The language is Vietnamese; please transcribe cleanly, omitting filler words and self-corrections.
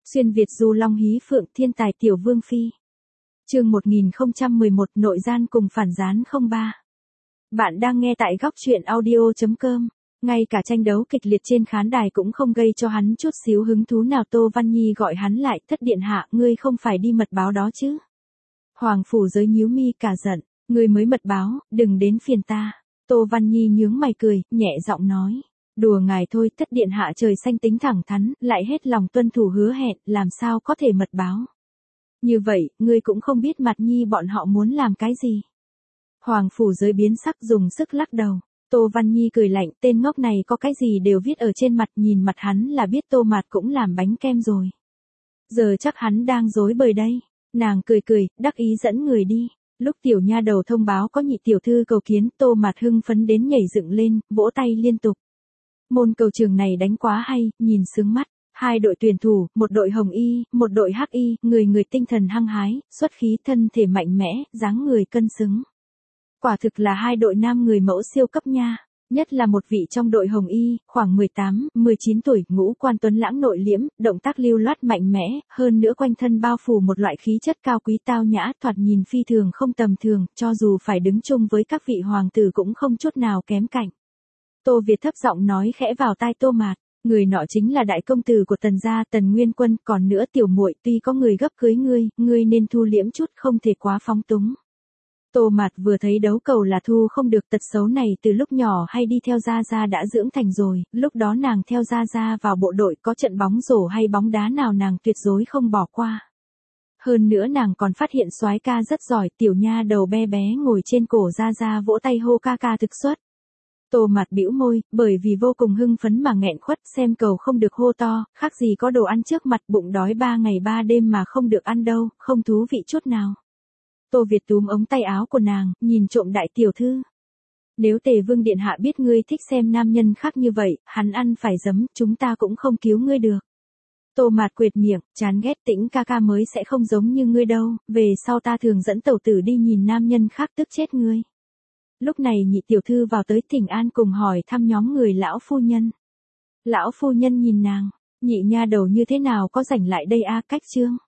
Xuyên Việt du long hí phượng thiên tài tiểu vương phi. Chương 1011 nội gian cùng phản gián 03. Bạn đang nghe tại góc truyện audio.com. Ngay cả tranh đấu kịch liệt trên khán đài cũng không gây cho hắn chút xíu hứng thú nào. Tô Văn Nhi gọi hắn lại, thất điện hạ, ngươi không phải đi mật báo đó chứ? Hoàng phủ giới nhíu mi cả giận, ngươi mới mật báo, đừng đến phiền ta. Tô Văn Nhi nhướng mày cười, nhẹ giọng nói. Đùa ngài thôi, thất điện hạ trời xanh tính thẳng thắn, lại hết lòng tuân thủ hứa hẹn, làm sao có thể mật báo. Như vậy, ngươi cũng không biết Mặt Nhi bọn họ muốn làm cái gì. Hoàng phủ giới biến sắc dùng sức lắc đầu. Tô Văn Nhi cười lạnh, tên ngốc này có cái gì đều viết ở trên mặt, nhìn mặt hắn là biết Tô Mạt cũng làm bánh kem rồi. Giờ chắc hắn đang dối bời đây. Nàng cười cười, đắc ý dẫn người đi. Lúc tiểu nha đầu thông báo có nhị tiểu thư cầu kiến, Tô Mạt hưng phấn đến nhảy dựng lên, vỗ tay liên tục. Môn cầu trường này đánh quá hay, nhìn sướng mắt. Hai đội tuyển thủ, một đội hồng y, một đội hắc y, người người tinh thần hăng hái, xuất khí, thân thể mạnh mẽ, dáng người cân xứng. Quả thực là hai đội nam người mẫu siêu cấp nha. Nhất là một vị trong đội hồng y, khoảng 18, 19 tuổi, ngũ quan tuấn lãng nội liễm, động tác lưu loát mạnh mẽ, hơn nữa quanh thân bao phủ một loại khí chất cao quý tao nhã, thoạt nhìn phi thường không tầm thường, cho dù phải đứng chung với các vị hoàng tử cũng không chút nào kém cạnh. Tô Việt thấp giọng nói khẽ vào tai Tô Mạt, người nọ chính là đại công tử của Tần gia, Tần Nguyên Quân, còn nữa tiểu muội, tuy có người gấp cưới ngươi nên thu liễm chút, không thể quá phóng túng. Tô Mạt vừa thấy đấu cầu là thu không được, tật xấu này từ lúc nhỏ hay đi theo Gia Gia đã dưỡng thành rồi, lúc đó nàng theo Gia Gia vào bộ đội, có trận bóng rổ hay bóng đá nào nàng tuyệt đối không bỏ qua. Hơn nữa nàng còn phát hiện soái ca rất giỏi, tiểu nha đầu bé bé ngồi trên cổ Gia Gia vỗ tay hô ca ca thực xuất. Tô Mạt bĩu môi, bởi vì vô cùng hưng phấn mà nghẹn khuất, xem cầu không được hô to, khác gì có đồ ăn trước mặt, bụng đói 3 ngày 3 đêm mà không được ăn đâu, không thú vị chút nào. Tô Việt túm ống tay áo của nàng, nhìn trộm đại tiểu thư. Nếu Tề Vương điện hạ biết ngươi thích xem nam nhân khác như vậy, hắn ăn phải giấm, chúng ta cũng không cứu ngươi được. Tô Mạt quệt miệng, chán ghét, Tĩnh ca ca mới sẽ không giống như ngươi đâu, về sau ta thường dẫn tẩu tử đi nhìn nam nhân khác tức chết ngươi. Lúc này nhị tiểu thư vào tới thỉnh an cùng hỏi thăm nhóm người lão phu nhân. Lão phu nhân nhìn nàng, nhị nha đầu như thế nào có rảnh lại đây a, cách chương.